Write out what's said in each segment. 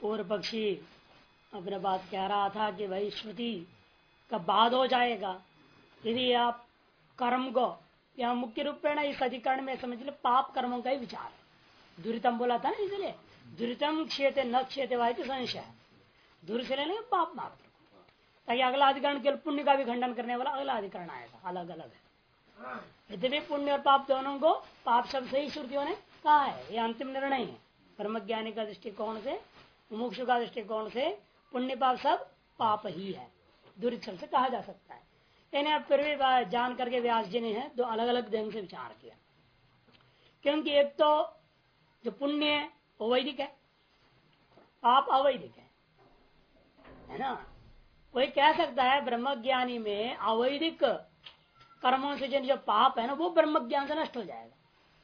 पूर्व पक्षी अपने बात कह रहा था कि भाई श्रुति का बाद हो जाएगा यदि आप कर्म को यहाँ मुख्य रूप में इस अधिकरण में समझ ले पाप कर्मों का ही विचार है। दुरितम बोला था ना, इसलिए दुरितम क्षेत्र न क्षेत्र वाय संशय दूर से लेने पाप मात्र ताकि अगला अधिकरण केवल पुण्य का भी खंडन करने वाला अगला अधिकरण आएगा, अलग अलग है। यद्यपि पुण्य और पाप दोनों को पाप शब्द से ही श्रुतियों ने कहा है, यह अंतिम निर्णय है। ब्रह्मज्ञानी का दृष्टिकोण से, मुमुक्षु का दृष्टिकोण से पुण्य पाप सब पाप ही है, दुरित शब्द से कहा जा सकता है। यानी फिर भी जान करके व्यास जी ने दो अलग अलग ढंग से विचार किया, क्योंकि एक तो जो पुण्य है वो वैदिक है, पाप अवैधिक है ना। कोई कह सकता है ब्रह्मज्ञानी में अवैधिक कर्मों से जन जो पाप है ना वो ब्रह्मज्ञान से नष्ट हो जाएगा।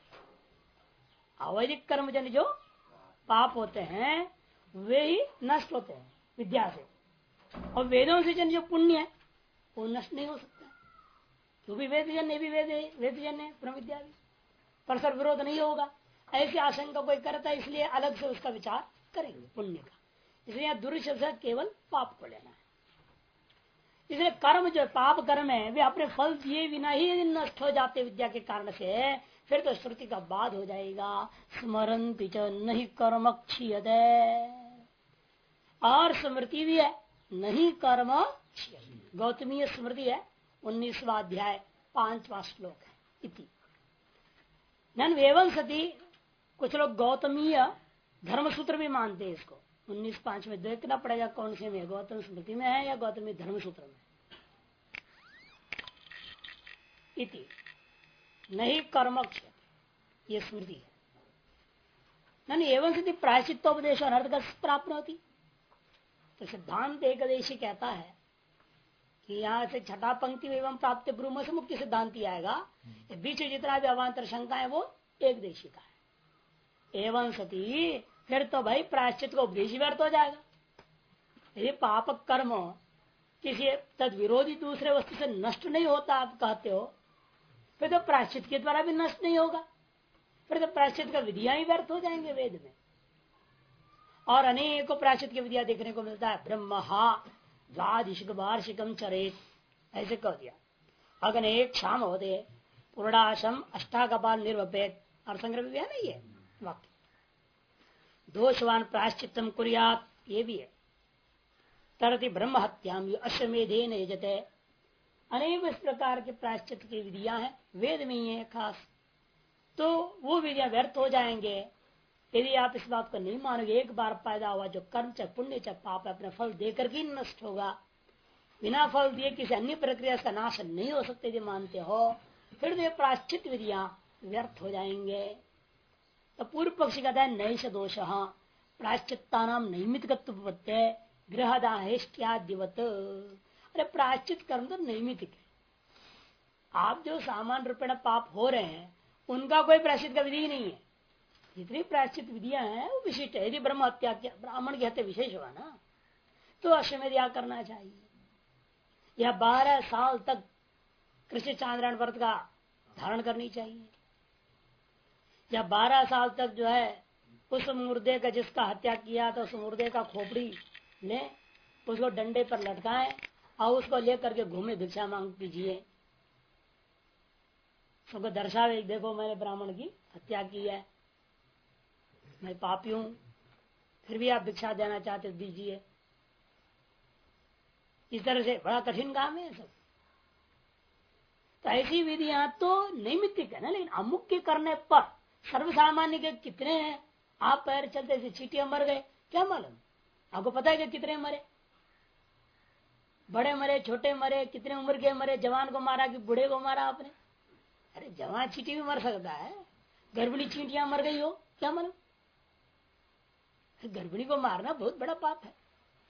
अवैधिक कर्म जन जो पाप होते हैं वे ही नष्ट होते हैं विद्या से, और वेदों से जन जो पुण्य है वो नष्ट नहीं हो सकता, क्योंकि वेदजन्य भी वेदजन्य है, ब्रह्म विद्या भी, परस्पर विरोध नहीं होगा। ऐसी आशंका कोई करता है, इसलिए अलग से उसका विचार करेंगे पुण्य का। इसलिए दुर्शब्द केवल पाप को लेना है। इसलिए कर्म जो पाप कर्म है वे अपने फल दिए बिना ही यदि नष्ट हो जाते विद्या के कारण से, फिर तो श्रुति का बाद हो जाएगा स्मरन्ति च नहीं कर्म क्षीयते, और स्मृति भी है नहीं कर्म क्षीयते। गौतमीय स्मृति है 19वां अध्याय 5वां श्लोक है। इति नन एवं सती कुछ लोग गौतमीय धर्म सूत्र भी मानते हैं इसको। 19:5 में देखना पड़ेगा कौन से में, गौतम स्मृति में है या गौतमी धर्म सूत्र में। इति नहीं कर्म ये स्मृति है। नन एवं स्थिति प्रायश्चित्तोपदेश अनर्थ प्राप्त होती। तो सिद्धांत एकदेशी कहता है कि यहाँ से छठा पंक्ति एवं प्राप्त ब्रह्म से मुख्य सिद्धांत आएगा, बीच जितना भी अवान्तर शंका है वो एक देशी का है। एवं सती फिर तो भाई प्रायश्चित को उपदेश व्यर्थ हो जाएगा। यदि पाप कर्म किसी तद विरोधी दूसरे वस्तु से नष्ट नहीं होता आप कहते हो, फिर तो प्रायश्चित के द्वारा भी नष्ट नहीं होगा, फिर तो प्रायश्चित का विधियां ही व्यर्थ हो जाएंगे वेद में। और अनेकों प्रायश्चित की विधियां देखने को मिलता है। ब्रह्महा द्वादिशिक वार्षिकम चरेत, ऐसे कह दिया। अग्ने क्षाम होते पूर्णाशम अष्टाकपाल निर्वपेत, और संग्रह भी है ना ये वाक्य। दोषवान प्रायश्चितम कुर्यात, ये भी है। तरति ब्रह्म हत्याम अश्वमेधे न यजते, अनेक इस प्रकार के प्रायश्चित की विधियां हैं, वेद में ही है खास। तो वो विधियां व्यर्थ हो जाएंगे यदि आप इस बात को नहीं मानोगे। एक बार पैदा हुआ जो कर्म चाहे पुण्य चाहे पाप है अपने फल देकर के नष्ट होगा, बिना फल दिए किसी अन्य प्रक्रिया का नाश नहीं हो सकते यदि मानते हो, फिर तो ये प्रायश्चित विधियां व्यर्थ हो जाएंगे। तो पूर्व पक्षी कहता है नैष दोष प्रायश्चित्ता नाम नैमित्तिकत्वपत्ते गृहदाहेष्ट्यादिवत। अरे प्रायश्चित कर्म तो नैमित्तिक है। आप जो सामान्य रूपेण पाप हो रहे हैं उनका कोई प्रायश्चित का विधि नहीं है। जितनी प्रायश्चित विधियां हैं वो विशिष्ट है। यदि ब्रह्म हत्या ब्राह्मण की हत्या विशेष हुआ ना तो अश्वमेध याग करना चाहिए, या 12 साल तक कृष्ण चांद्रायण व्रत का धारण करनी चाहिए, या 12 साल तक जो है उस मुर्दे का जिसका हत्या किया था उस मुर्दे का खोपड़ी ले उसको डंडे पर लटकाएं और उसको लेकर के घूमे भिक्षा मांग कीजिए, सबको दर्शावे देखो मैंने ब्राह्मण की हत्या की है, मैं पापी हूं, फिर भी आप भिक्षा देना चाहते दीजिए। इस तरह से बड़ा कठिन काम है सब। तो ऐसी विधियां तो नैमित्तिक है ना, लेकिन अमुख्य करने पर सर्वसामान्य के कितने हैं। आप पैर चलते थे चीटियां मर गए, क्या मालूम आपको पता है कि कितने मरे, बड़े मरे छोटे मरे, कितने उम्र के मरे, जवान को मारा कि बूढ़े को मारा आपने। अरे जवान चींटी भी मर सकता है, गर्भिणी चींटियां मर गई हो क्या मालूम। गर्भिणी को मारना बहुत बड़ा पाप है।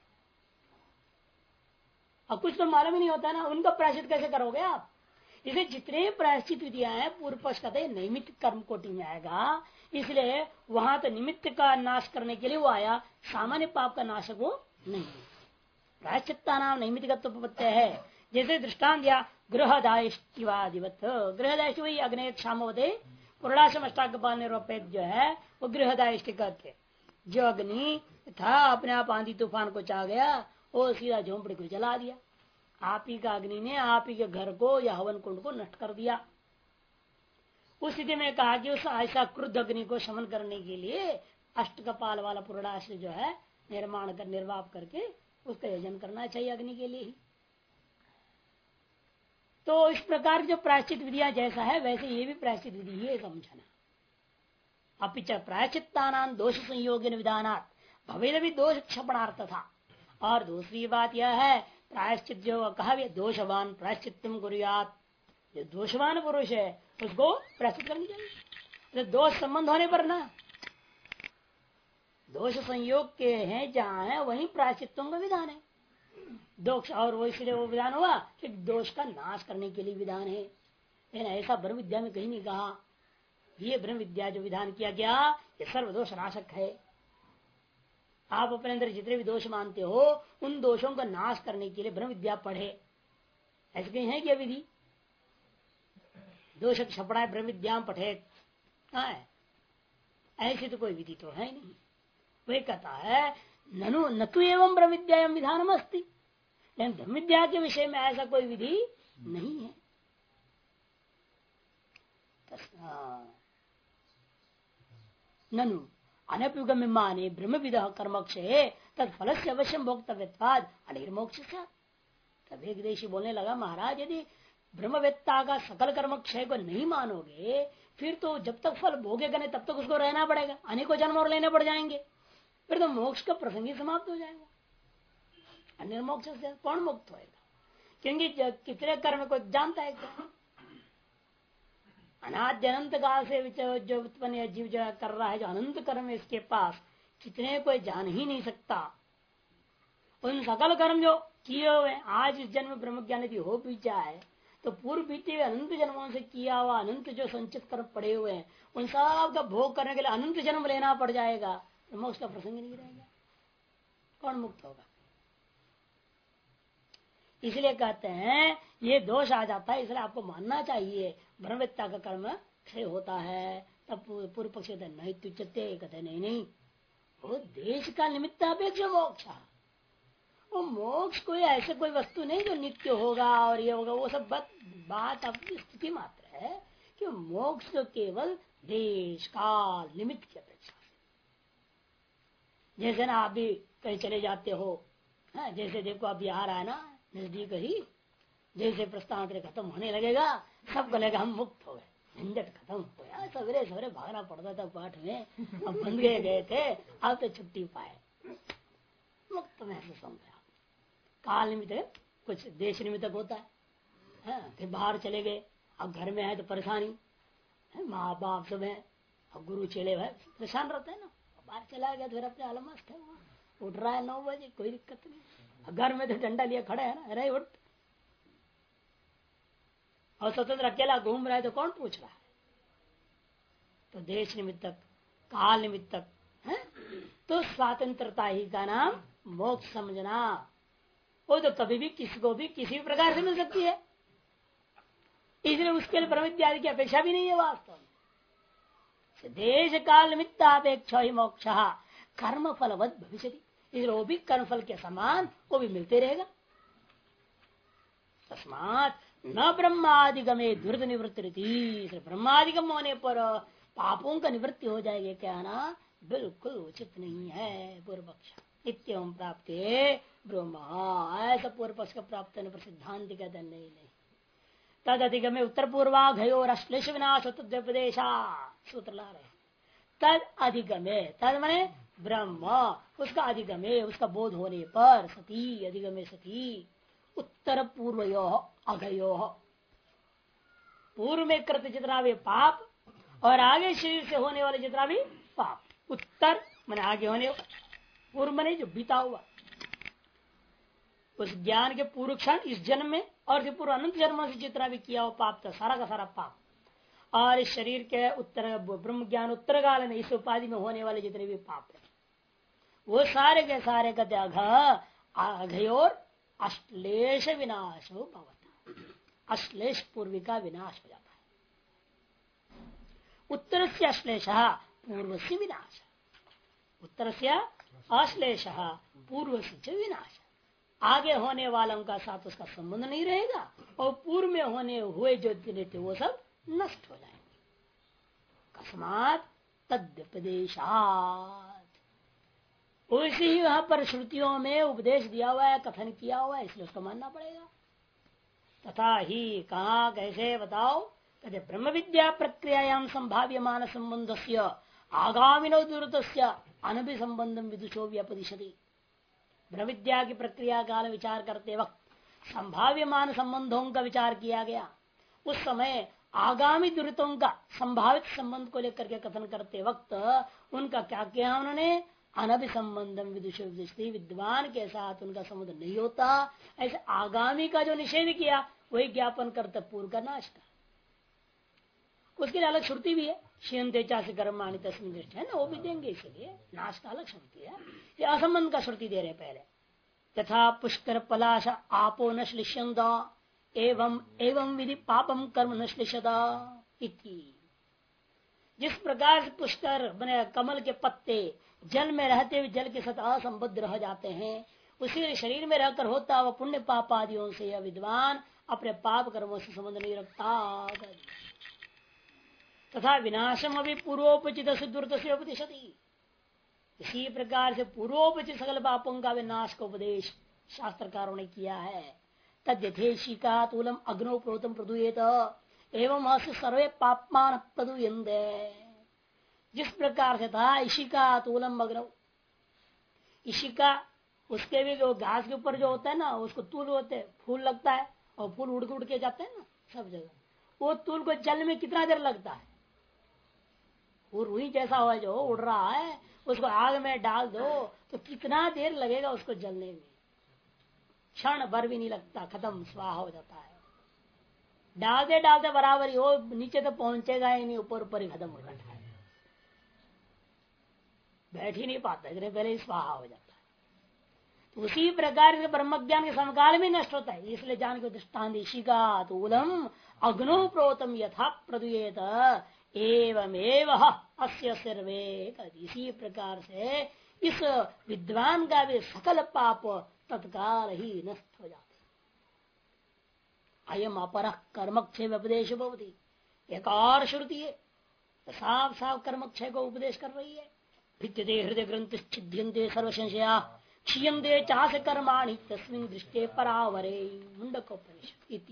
और कुछ तो मालूम ही नहीं होता ना, उनका प्रायश्चित कैसे करोगे आप। इसे जितने प्रायश्चित विधियां हैं पूर्व पक्ष कहते हैं निमित्त कर्म कोटि में आएगा, इसलिए वहां तो निमित्त का नाश करने के लिए वो आया, सामान्य पाप का नाशक वो नहीं। प्रायश्चित्ता नाम नैमित्तिकत्व है। जैसे दृष्टांत दिया गृहदायिष्टिवादिवत, गृहदायिष्टि वही अग्नि क्षाम होते पूर्णाशम अष्टाकपाल निरूपित जो है वो गृहदायिष्टि कहते। जो अग्नि था अपने आप आंधी तूफान को चाह गया, वो सीधा झोंपड़ी को जला दिया। आप ही का अग्नि ने आप ही के घर को या हवन कुंड को नष्ट कर दिया। उस स्थिति में कहा कि उस ऐसा क्रुद्ध अग्नि को शमन करने के लिए अष्टकपाल वाला पुरुषार्थ जो है निर्माण कर निर्वाप करके उसका यजन करना चाहिए अग्नि के लिए ही। तो इस प्रकार जो प्रायश्चित विधियां जैसा है वैसे ये भी प्रायश्चित विधि है समझना। अपिच प्रायश्चित्ता दोष संयोजन विधानात् भवेद भी दोष क्षपणार्थ था। और दूसरी बात यह है प्रायश्चित जो कहा दोषवान प्रायश्चित्तम कुर्यात्, जो दोषवान पुरुष है उसको प्रायश्चित करनी चाहिए। तो दोष संबंध होने पर ना दोष संयोग के हैं जहां है वही प्रायश्चित्तों का विधान है। दोष और वो इसलिए वो विधान हुआ कि दोष का नाश करने के लिए विधान है। लेकिन ऐसा ब्रह्म विद्या में कहीं नहीं कहा। ये ब्रह्म विद्या जो विधान किया गया ये सर्वदोष नाशक है। आप अपने अंदर जितने भी दोष मानते हो उन दोषों का नाश करने के लिए ब्रह्म विद्या पढ़े, ऐसे कहीं है क्या विधि? दोष क्षपणा ब्रह्म विद्या पढ़े ऐसी तो कोई विधि तो है नहीं। वही कहता है ननु न तो एवं ब्रह्म विद्या विधानम अस्ति, लेकिन ब्रह्म विद्या के विषय में ऐसा कोई विधि नहीं है। ननु अनप्युगम्य माने ब्रह्म विद कर्मक्षे तत्फल से अवश्य भोक्तव्यवाद अनिर्मोक्ष। तब एक देशी बोलने लगा महाराज यदि ब्रह्मवेत्ता का सकल कर्म क्षय को नहीं मानोगे फिर तो जब तक फल भोगेगा नहीं तब तक उसको रहना पड़ेगा, अनेकों जन्म और लेने पड़ जाएंगे, फिर तो मोक्ष का प्रसंग ही समाप्त हो जाएगा। अनिर्मोक्ष से कौन मुक्त होएगा? क्योंकि कितने कर्म को जानता है क्या? अनाद्य अनंत काल से जो उत्पन्न जीव जो कर रहा है, जो अनंत कर्म है इसके पास कितने कोई जान ही नहीं सकता। उन सकल कर्म जो किए हुए आज इस जन्म ब्रह्म ज्ञान यदि हो भी जाए तो पूर्व बीते हुए अनंत जन्मों से किया हुआ अनंत जो संचित कर्म पड़े हुए हैं उन सब का भोग करने के लिए अनंत जन्म लेना पड़ जाएगा, तो मोक्ष का प्रसंग ही नहीं रहेगा। कौन मुक्त होगा? इसलिए कहते हैं ये दोष आ जाता है, इसलिए आपको मानना चाहिए ब्रह्मवेत्ता का कर्म क्षय होता है। तब पूर्व पक्ष कहते नहीं तुच्यते, कहते नहीं वो देश का निमित्त अपेक्षा मोक्ष, वो मोक्ष कोई ऐसे कोई वस्तु नहीं जो नित्य होगा और ये होगा, वो सब बात अपनी स्थिति मात्र है कि मोक्ष तो केवल देश काल निमित्त की अपेक्षा। जैसे ना आप भी कहीं चले जाते हो, जैसे देखो अभी आ रहा है ना नजदीक ही, जैसे प्रस्थान खत्म होने लगेगा सबको लगेगा हम मुक्त हो गए, झंझट खत्म हो गया, सवेरे सवेरे भागना पड़ता था पाठ में, अब बंद गए थे, अब तो छुट्टी पाए, मुक्त महसूस हो गया। काल निमित्त कुछ देश निमित्त होता है, फिर बाहर चले गए, अब घर में है तो परेशानी, माँ बाप सब है, अब गुरु चले भाई परेशान रहते हैं ना, बाहर चला गया फिर अपने आलम मस्त है, उठ रहा है 9 बजे कोई दिक्कत नहीं, घर में तो डंडा लिया खड़े है ना, अरे उठ, और स्वतंत्र अकेला घूम रहा है तो कौन पूछ रहा है? तो देश निमित्तक काल निमित्तक है, तो स्वतंत्रता ही का नाम मोक्ष समझना। वो तो कभी भी किसी को भी किसी भी प्रकार से मिल सकती है, इसलिए उसके लिए ब्रह्म इत्यादि की अपेक्षा भी नहीं है वास्तव में। देश काल निमित्तापेक्षा ही मोक्ष कर्म फलवत भविष्य, इसलिए वो भी कर्म फल के समान वो भी मिलते रहेगा। तस्मात न ब्रह्मादिगमे दुर्द निवृत्ति, ब्रह्मादिगम होने पर पापों का निवृत्ति हो जाएगी क्या ना, बिल्कुल उचित नहीं है। पूर्व पक्ष इत्यम प्राप्त ब्रह्मा, ऐसा पूर्व पक्ष का प्राप्त होने पर सिद्धांत कहते नहीं तद अधिगमे उत्तर पूर्वाघयो और अश्लेष विनाश उपदेशा सूत्र ला रहे। तद अधिगमे, तद माने ब्रह्म, उसका अधिगमे उसका बोध होने पर सती अधिगमे सती उत्तर पूर्वयो अघयो, पूर्व में कृत जितना भी पाप और आगे शरीर से होने वाले जितना भी पाप, उत्तर मैंने आगे होने, पूर्व मैंने जो बीता हुआ उस ज्ञान के पूर्व क्षण इस जन्म में और जो पूर्व अनंत जन्मों से जितना भी किया हुआ पाप था सारा का सारा पाप, और इस शरीर के उत्तर ब्रह्म ज्ञान उत्तर काल में इस उपाधि में होने वाले जितने भी पाप है वो सारे के सारे का त्याग अघयोर अश्लेष विनाश हो भवता, अश्लेष पूर्वी का विनाश हो जाता है। उत्तर से अश्लेष पूर्व से विनाश, उत्तर से अश्लेष पूर्व से विनाश, आगे होने वालों का साथ उसका संबंध नहीं रहेगा और पूर्व में होने हुए जो दिन थे वो सब नष्ट हो जाएंगे। कस्मात तद्व्यपदेशात्, उसी ही वहां पर श्रुतियों में उपदेश दिया हुआ है, कथन किया हुआ है, इसलिए उसको मानना पड़ेगा। तथा ही कहा, कैसे बताओ, कहते ब्रह्म विद्या प्रक्रियायाम संभाव्य मान संबंध से आगामिनो दूरत अनभि संबंधम विदुषो व्यपदिशति। ब्रह्म विद्या की प्रक्रिया काल विचार करते वक्त संभाव्य मान संबंधों का विचार किया गया। उस समय आगामी दुरितों का संभावित संबंध को लेकर के कथन करते वक्त उनका क्या किया उन्होंने, अनभि संबंधम विदुषो व्यपदिशति, विद्वान के साथ उनका संबंध नहीं होता, ऐसे आगामी का जो निषेध किया वही ज्ञापन करते पूर्व का नाश का। उसके लिए अलग श्रुति भी है, श्रीयंते चासी कर्माणि तस्मिन् दृष्टि है ना, वो भी देंगे, इसलिए नाश का अलग श्रुति है। ये असंबंध का श्रुति दे रहे पहले। तथा पुष्कर पलाश आपो न श्लिष्यन्त एवं एवं विधि पापम कर्म न श्लिष्यता इति। जिस प्रकार से पुष्कर बने कमल के पत्ते जल में रहते हुए जल के साथ असंबद्ध रह जाते हैं, उसी शरीर में रहकर होता वह पुण्य पाप आदियों से यह विद्वान अपने पाप कर्मों से संबंध नहीं रखता। तथा विनाशम अभी पूर्वोपचित से दुर्त से उपदिशति, इसी प्रकार से पूर्वोपचित सकल पापों का विनाश का उपदेश शास्त्रकारों ने किया है। तद्यथेशिका तूलम अग्नो प्रोतम प्रदूयेत एवं अस्य सर्वे पापमान प्रदूयन्ते। जिस प्रकार से था इशिका तूलम अग्नो, इशिका उसके भी जो घास के ऊपर जो होता है ना उसको तूल होते हैं, फूल लगता है और फूल उड़ के जाते हैं ना सब जगह, वो तूल को जल में कितना देर लगता है, वो रुई जैसा हुआ जो उड़ रहा है उसको आग में डाल दो तो कितना देर लगेगा उसको जलने में, क्षण भर भी नहीं लगता, खत्म स्वाहा हो जाता है। डालते डालते बराबर ही वो नीचे तो पहुंचेगा ही नहीं, ऊपर ऊपर ही खत्म हो जाता है, बैठ ही नहीं पाता, इतने पहले ही स्वाहा हो जाता है। तो उसी प्रकार से ब्रह्म ज्ञान के समकाल में नष्ट होता है, इसलिए जान के दृष्टांत इशिका तूलम अग्नो प्रोतम यथा प्रदुयेत एवमेव अस्य सर्वे, इसी प्रकार से इस विद्वान का भी सकल पाप तत्काल ही नष्ट हो जाते। अयम अपर कर्मक्षय उपदेश भवति, एक और श्रुति है साफ साफ कर्मक्षय को उपदेश कर रही है। भिद्यते हृदय ग्रंथ छिद्यन्ते सर्व संशया क्षीयन्ते चास कर्माणि तस्मिन् दृष्टे परावरे मुंडकोपनिषद इति।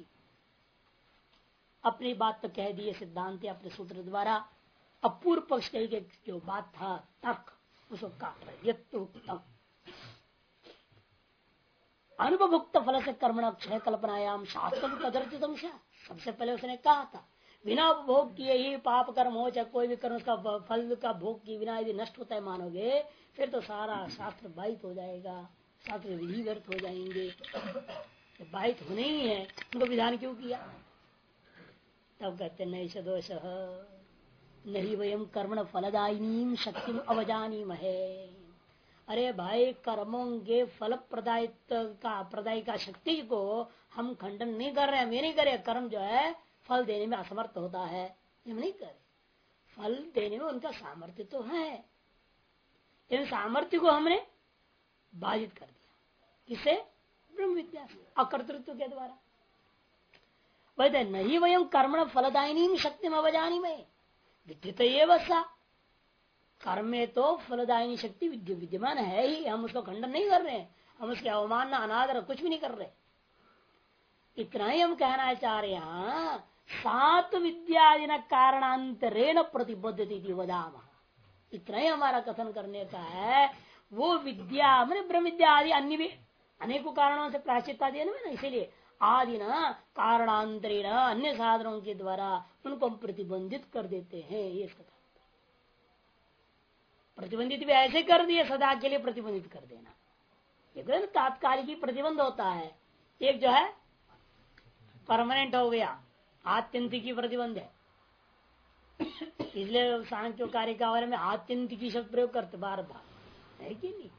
अपनी बात तो कह दिए सिद्धांत अपने सूत्र द्वारा, अब पूर्व पक्ष के जो बात था तर्क उसको काट रहे। यत्तुक्तम अनुभुक्त फल से कर्मण क्षय कल्पनायाम शास्त्र कदर्चितम, सबसे पहले उसने कहा था बिना भोग किए ही पाप कर्म हो चाहे कोई भी कर्म उसका फल का भोग किए बिना यदि नष्ट होता है मानोगे फिर तो सारा शास्त्र बाधित हो जाएगा, शास्त्र विधि व्यर्थ हो जाएंगे। तो बाधित होने ही है उनको विधान क्यों किया? तब कहते नहीं सदोष नहीं वयम कर्मण फलदायिनी शक्ति अवजानी महे। अरे भाई कर्मों के फल प्रदायी का शक्ति को हम खंडन नहीं कर रहे हैं, मैं नहीं करे। कर्म जो है फल देने में असमर्थ होता है, हम नहीं करे। फल देने में उनका सामर्थ्य तो है, लेकिन सामर्थ्य को हमने बाधित कर दिया। किसे? ब्रह्म विद्या से, अकर्तृत्व के द्वारा। वह नहीं वयम कर्मण फलदायिनी शक्ति में अवजानी में विद्युत सा, कर्म में तो फलदायिनी शक्ति विद्यमान है ही, हम उसको खंडन नहीं कर रहे हैं, हम उसके अवमान अनादर कुछ भी नहीं कर रहे। इतना ही हम कहना चाह रहे हैं सात विद्यादि कारणांतरेण प्रतिबद्धति वदाम। इतना ही हमारा कथन करने का है। वो विद्या मैंने ब्रह्म विद्या आदि अन्य भी अनेकों कारणों से प्रायश्चित आदि ना, इसीलिए आदि न कारणांतरेण अन्य साधनों के द्वारा उनको हम प्रतिबंधित कर देते हैं। ये इसका प्रतिबंधित भी ऐसे कर दिए, सदा के लिए प्रतिबंधित कर देना। एक तात्कालिक प्रतिबंध होता है, एक जो है परमानेंट हो गया, आत्यंतिकी प्रतिबंध है। इसलिए सांख्य कार्य का बारे में आत्यंतिकी शब्द प्रयोग करते बार बार, है कि नहीं?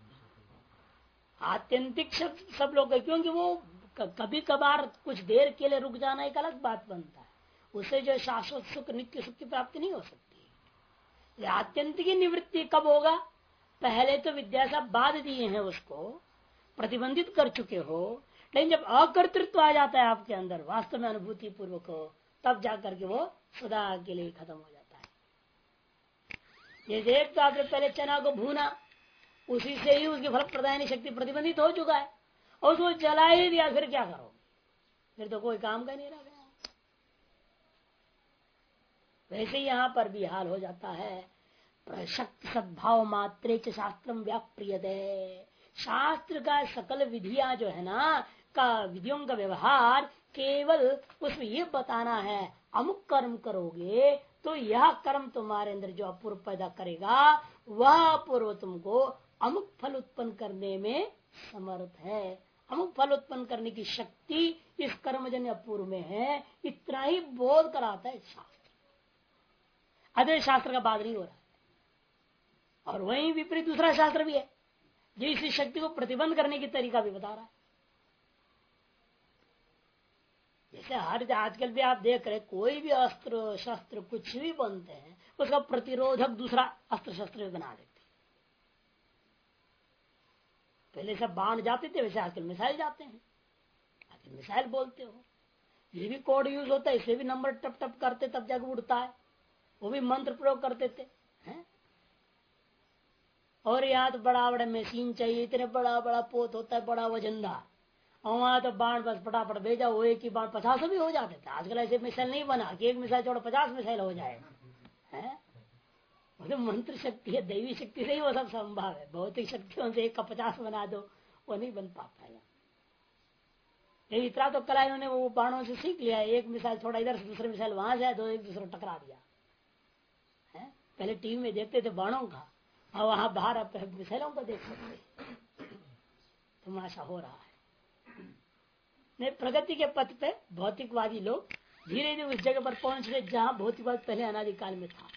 आत्यंतिक शब्द सब लोग, क्योंकि वो कभी कभार कुछ देर के लिए रुक जाना एक अलग बात बनता है, उससे जो शाश्वत सुख नित्य सुख की प्राप्ति नहीं हो सकती। आत्यंतिक निवृत्ति कब होगा? पहले तो विद्या से बाद दिए हैं, उसको प्रतिबंधित कर चुके हो, लेकिन जब अकर्तृत्व आ जाता है आपके अंदर वास्तव में अनुभूति पूर्वक हो, तब जाकर के वो सदा के लिए खत्म हो जाता है। जैसे एक तो आपने पहले चना को भूना, उसी से ही उसकी फल प्रदायनी शक्ति प्रतिबंधित हो चुका है, और उसको जला ही दिया, फिर क्या करोगे? फिर तो कोई काम का नहीं रह गया। वैसे यहाँ पर भी हाल हो जाता है। प्रशक्त सद्भाव मात्रे च शास्त्रम व्याप्रियते, शास्त्र का सकल विधियां जो है ना, का विधियों का व्यवहार केवल उसमें ये बताना है, अमुक कर्म करोगे तो यह कर्म तुम्हारे अंदर जो अपूर्व पैदा करेगा, वह अपूर्व तुमको अमुक फल उत्पन्न करने में समर्थ है। अमुक फल उत्पन्न करने की शक्ति इस कर्मजन्य अपूर्व में है, इतना ही बोध कराता है शास्त्र। अदय शास्त्र का बात नहीं हो रहा है। और वहीं विपरीत दूसरा शास्त्र भी है जो इसी शक्ति को प्रतिबंध करने की तरीका भी बता रहा है। जैसे हर आजकल भी आप देख रहे, कोई भी अस्त्र शस्त्र कुछ भी बनते हैं, उसका प्रतिरोधक दूसरा अस्त्र शस्त्र भी बना देते। पहले सब बाण जाते थे, वैसे आजकल मिसाइल जाते हैं। आजकल मिसाइल बोलते हो, ये भी कोड यूज होता है, इसे भी नंबर टप टप करते तब जाकर उड़ता है, वो भी मंत्र प्रयोग करते थे हैं? और यहाँ तो बड़ा बड़ा मशीन चाहिए, इतने बड़ा बड़ा पोत होता है, बड़ा वजनदार, और वहां तो बाण बस फटाफट भेजा, वो एक ही बाण 50 भी हो जाते थे। आजकल ऐसे मिसाइल नहीं बना कि एक मिसाइल छोड़ो 50 मिसाइल हो जाए हैं? वो तो मंत्र शक्ति है, दैवी शक्ति से ही वो सब संभव है। भौतिक शक्तियों से एक का 50 बना दो, वो नहीं बन पाता है। इतना तो कला इन्होंने वो बाणों से सीख लिया, एक मिसाइल थोड़ा इधर से, दूसरे मिसाइल वहां से, दो एक दूसरे टकरा दिया है। पहले टीवी में देखते थे बाणों का, और वहां बाहर आप मिसाइलों को देख सकते, तमाशा हो रहा है। नहीं, प्रगति के पथ पे भौतिकवादी लोग धीरे धीरे उस जगह पर पहुंच रहे जहां भौतिकवाद पहले अनादिकाल में था।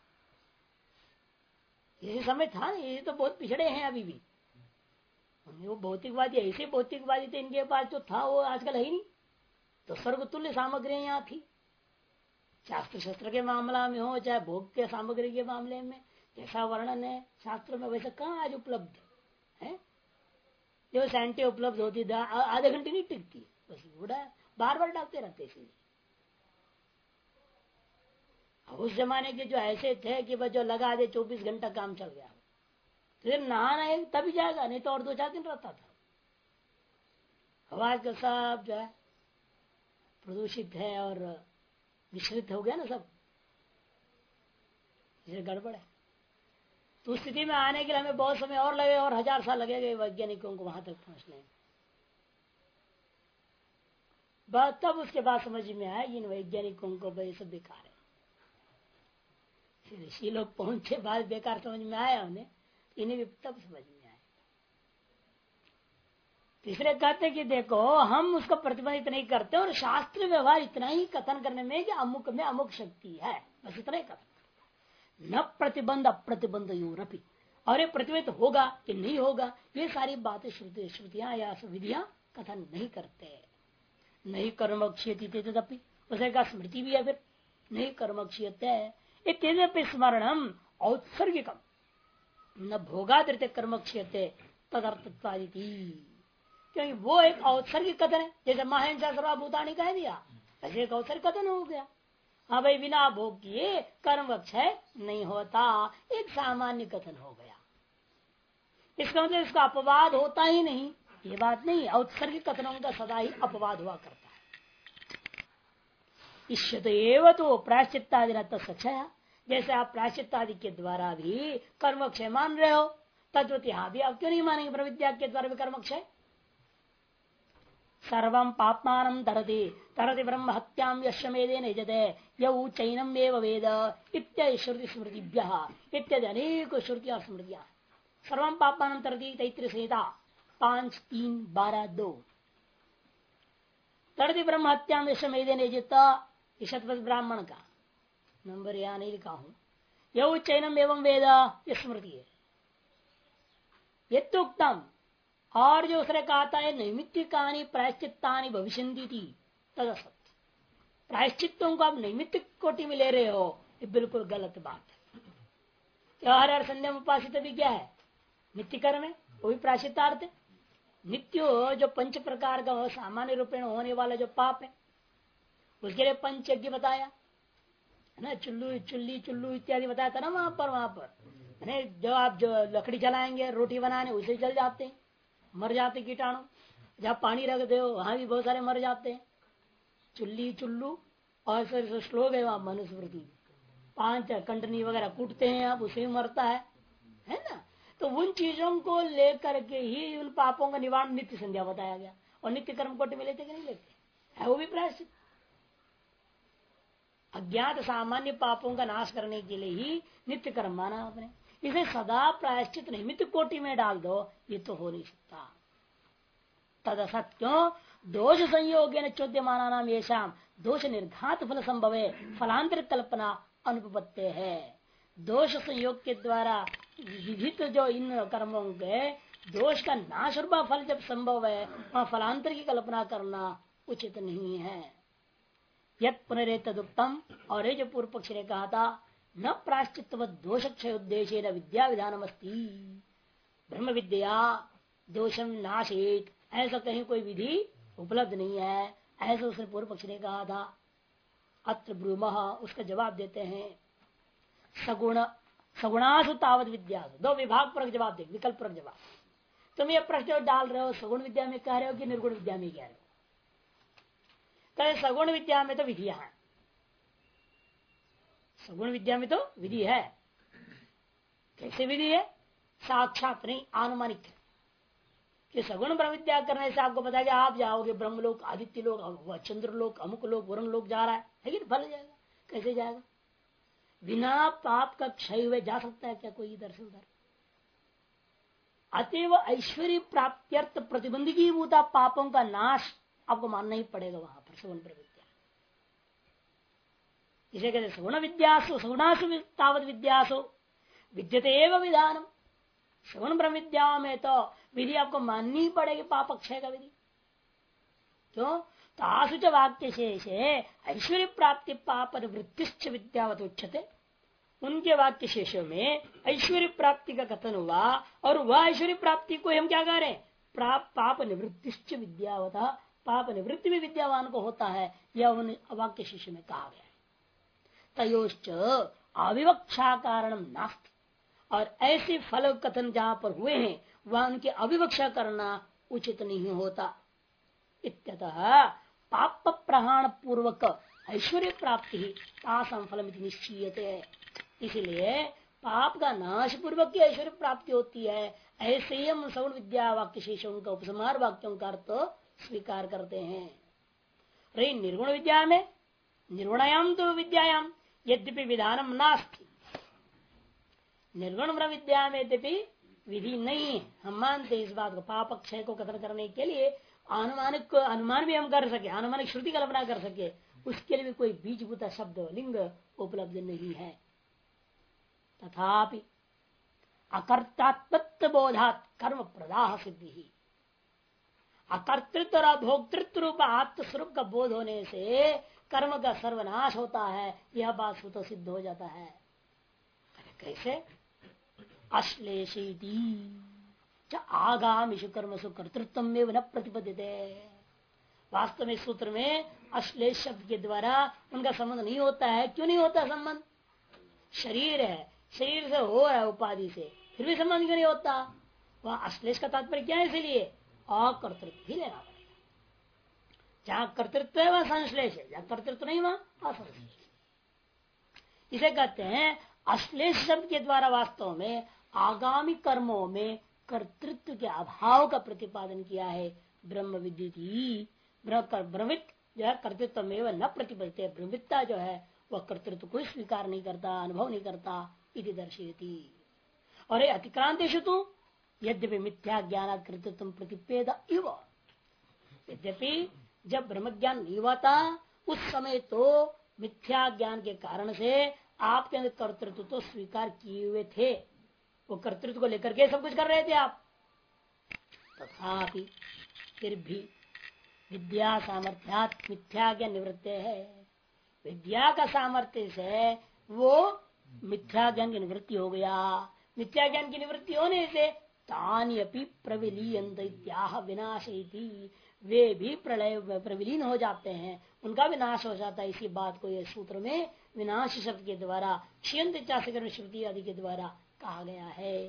ये समय था, ये तो बहुत पिछड़े हैं अभी भी। वो भौतिकवादी ऐसे भौतिकवादी थे, इनके पास जो था वो आजकल है ही नहीं। तो स्वर्गतुल्य सामग्रियां यहाँ थी, शास्त्र शस्त्र के मामला में हो चाहे भोग के सामग्री के मामले में, जैसा वर्णन है शास्त्र में वैसा कहाँ आज उपलब्ध है? जो सैंटे उपलब्ध होती आधे घंटे नहीं टिकती, बस बूढ़ा बार बार डालते रहते। इसलिए उस जमाने के जो ऐसे थे कि बस जो लगा दे 24 घंटा काम चल गया, फिर नहाना है तभी जाएगा, नहीं तो और 2-4 दिन रहता था। आवाज का सब जो है प्रदूषित है और मिश्रित हो गया ना सब, इसे गड़बड़ है। तो उस स्थिति में आने के लिए हमें बहुत समय और लगे, और 1000 साल लगेगा वैज्ञानिकों को वहां तक पहुंचने में। तब उसके बाद समझ में आया इन वैज्ञानिकों को भाई सब बेकार है। ऋषि लोग पहुंचे बाद बेकार समझ में आया उन्हें, इन्हें भी तब समझ में आया। तीसरे कहते कि देखो हम उसको प्रतिबंधित नहीं करते, और शास्त्र व्यवहार इतना ही कथन करने में कि अमुक में अमुक शक्ति है, बस इतना ही कथन, न प्रतिबंध अप्रतिबंध यूरपी। और ये प्रतिबंध होगा कि नहीं होगा, ये सारी बातें श्रुतियां या विधियां कथन नहीं करते। नहीं कर्मक्षेति तदपि, उसे का स्मृति भी है फिर, नहीं कर्मक्षेत्य तेजपि स्मरणम औत्सर्गिकम न भोगादृत कर्मक्षेत्य तदर्थत्वादिति। क्योंकि वो एक औत्सर्गिक कथन है, जैसे महाहिंसा सर्वभूतानि कह दिया, ऐसे एक औत्सर्गिक कथन हो गया। हाँ भाई, बिना भोग किए कर्म क्षय नहीं होता, एक सामान्य कथन हो गया। इसका मतलब इसका अपवाद होता ही नहीं, ये बात नहीं। औत्सर्गिक कथनों का सदा ही अपवाद हुआ करता है। इष्यत एव तो प्रायश्चित्तादि न तत्सक्षय, जैसे आप प्रायश्चित्तादि के द्वारा भी कर्म क्षय मान रहे हो, तद्वत यहाँ भी आप क्यों नहीं मानेंगे प्रविद्या के द्वारा भी कर्म क्षय? सर्वं पापमानं तरति तरति ब्रह्म हत्यां यश्मेदेन यजते यौ चैनम एव वेद इत्यादि श्रुति स्मृतिभ्यः इत्यादि अनेक श्रुतियां स्मृतियां। सर्वं पापमानं तरति तैत्तिरीय संहिता 5:3-12:2। तरति ब्रह्म हत्यां यश्मेदेन यजते शतपथ ब्राह्मण का नंबर यहाँ नहीं लिखा हूं। यौ चैनम एवं वेद ये स्मृति है। यत्तुक्तम, और जो उसने कहा था नैमित्तिकानि प्रायश्चित्तानि भविष्यन्ति थी तदसत, प्रायश्चित्तों को आप नैमित्तिक कोटि में ले रहे हो, ये बिल्कुल गलत बात है। हर संध्या में उपासित भी क्या है? नित्य कर्म है, वो भी प्रायश्चित्तार्थ है। नित्य जो पंच प्रकार का सामान्य रूपेण होने वाला जो पाप है, उसके लिए पंच यज्ञ बताया है ना, चुल्लू इत्यादि बताया था ना वहां पर जो आप जो लकड़ी जलाएंगे रोटी बनाने, उसे जल जाते हैं, मर जाते कीटाणु। जहाँ पानी रख दो वहां भी बहुत सारे मर जाते हैं। चुल्लू और फिर श्लोक है वहां मनुस्मृति, 5 कंडनी वगैरह कूटते हैं आप, उसे भी मरता है ना। तो उन चीजों को लेकर के ही उन पापों का निवारण नित्य संध्या बताया गया। और नित्य कर्म कोटि में लेते कि नहीं लेते है, वो भी प्रायश्चित। अज्ञात सामान्य पापों का नाश करने के लिए ही नित्य कर्म माना आपने। इसे सदा प्रायश्चित निमित्त कोटि में डाल दो, ये तो हो नहीं सकता। तद असत क्यों दोष संयोग चोद्यमाना नाम ये शाम दोष निर्घात फल संभव है, फलांतर कल्पना अनुपत्ति है। दोष संयोग के द्वारा विधित जो इन कर्मों के दोष का नाश रूपा फल जब संभव है, वहां फलांतर की कल्पना करना उचित नहीं है। यद पुनरेतदुक्तम, और ये जो पूर्व पक्ष ने कहा था न प्राश्चित्व दोष क्षय उद्देश्य न विद्या विधानम अस्ति, ब्रह्म विद्या दोषम नाशित, ऐसा कहीं कोई विधि उपलब्ध नहीं है, ऐसा उसने पूर्व पक्ष ने कहा था। अत्र ब्रूमः, उसका जवाब देते हैं सगुण सगुणासु तावत विद्या, 2 विभाग पर जवाब दे, विकल्प पर जवाब। तुम ये प्रश्न डाल रहे हो सगुण विद्या में कह रहे हो कि निर्गुण विद्या में कह रहे हो? कहे सगुण विद्या में तो विधियां है, सगुण विद्या में तो विधि है। कैसे विधि है? साक्षात नहीं, आनुमानिक है। कि सगुण ब्रह्म विद्या करने से आपको पता है कि आप जाओगे ब्रह्मलोक, आदित्य लोक, चंद्र लोक, अमुक लोक, वरुण लोक जा रहा है, लेकिन फल जाएगा? कैसे जाएगा? बिना पाप का क्षय हुए जा सकता है क्या कोई इधर से उधर? अतएव ऐश्वर्य प्राप्त्यर्थ प्रतिबंधकी भूता पापों का नाश आपको मानना ही पड़ेगा वहां पर सगुण ब्रह्म विद्या। इसे कहते सगुण विद्यासु सगुणासु तावत विद्यासु विद्यते एवं विधानम। सगुण ब्रह्म विद्या में तो विधि आपको माननी ही पड़ेगी, पाप क्षय का विधि। क्यों? तो आसुच वाक्य शेष ऐश्वर्य प्राप्ति पाप वृत्तिश्च विद्यावत उच्चते। उनके वाक्य शेषों में ऐश्वर्य प्राप्ति का कथन हुआ, और वह ऐश्वर्य प्राप्ति को हम क्या कह रहे हैं? पाप निवृत्तिश्च विद्यावता, पाप निवृत्ति भी विद्यावान को होता है, यह उन वाक्य शेष में कहा गया है। तयोश्च अविवक्षा कारणम नास्ति, और ऐसे फल कथन जहां पर हुए हैं वह उनकी अविवक्षा करना उचित नहीं होता। इत्यतः पाप प्रहाण पूर्वक ऐश्वर्य प्राप्ति ही तासम फलम निश्चीयते। इसलिए पाप का नाश पूर्वक की ऐश्वर्य प्राप्ति होती है। ऐसे ही हम सगुण विद्या वाक्य शेषों का उपसंहार वाक्यों का अर्थ स्वीकार करते हैं। रही निर्गुण विद्या में, निर्गुणायाम तो विद्यायाम यद्यपि विधानम नास्ति, निर्गुण ब्रह्म विद्या में यद्यपि विधि नहीं है। हम मानते इस बात को, पाप क्षय को कथन करने के लिए अनुमानिक अनुमान भी हम कर सके, अनुमानिक श्रुति कल्पना कर सके, उसके लिए भी कोई बीजभूता शब्द लिंग उपलब्ध नहीं है। तथापि अकर्तात्मत्व बोधात कर्म प्रदाह सिद्धि ही, अकर्तृत्व और अभोक्तृत्व रूप आत्मस्वरूप का बोध होने से कर्म का सर्वनाश होता है, यह बात स्वतः सिद्ध हो जाता है। कैसे? अश्लेषिति आगामीषु कर्मसु कर्तृत्व में न प्रतिपद्यते। वास्तव में सूत्र में अश्लेष शब्द के द्वारा उनका संबंध नहीं होता है। क्यों नहीं होता संबंध? शरीर है, शरीर से हो रहा है उपाधि से, फिर भी संबंध क्यों नहीं होता? वह अश्लेष का तात्पर्य क्या है? इसलिए अकर्तृत्व ही लेना पड़ेगा। जहां कर्तृत्व है वह संश्लेष है, जहां कर्तृत्व नहीं वहां असंश्लेष। इसे कहते हैं अश्लेष शब्द के द्वारा वास्तव में आगामी कर्मों में कर्तृत्व के अभाव का प्रतिपादन किया है। ब्रह्म विद्युती ब्रह्मविद जो है कर्तृत्व में वह न प्रतिपद्यते, ब्रह्मविद्ता जो है वह कर्तृत्व को स्वीकार नहीं करता, अनुभव नहीं करता, इति दर्शयति। और अतिक्रांतेषु तु यद्यपि मिथ्या ज्ञान कर्तृत्व प्रतिपेद इव, यद्यपि जब ब्रह्म ज्ञान नहीं हुआ था उस समय तो मिथ्या ज्ञान के कारण से आपके अंदर कर्तृत्व तो स्वीकार किए हुए थे, वो कर्तृत्व को लेकर के सब कुछ कर रहे थे आप। तथापि फिर भी विद्या सामर्थ्यात मिथ्या ज्ञान निवृत्ति है, विद्या का सामर्थ्य से वो मिथ्या ज्ञान की निवृत्ति हो गया। मिथ्या ज्ञान की निवृत्ति होने से तानी अपनी प्रविलीयन्त इत्याह विनाशयति, वे भी प्रलय प्रविलीन हो जाते हैं, उनका विनाश हो जाता है। इसी बात को यह सूत्र में विनाश शब्द के द्वारा क्षीयंत इत्याशकरण श्रुति आदि के द्वारा कहा गया है।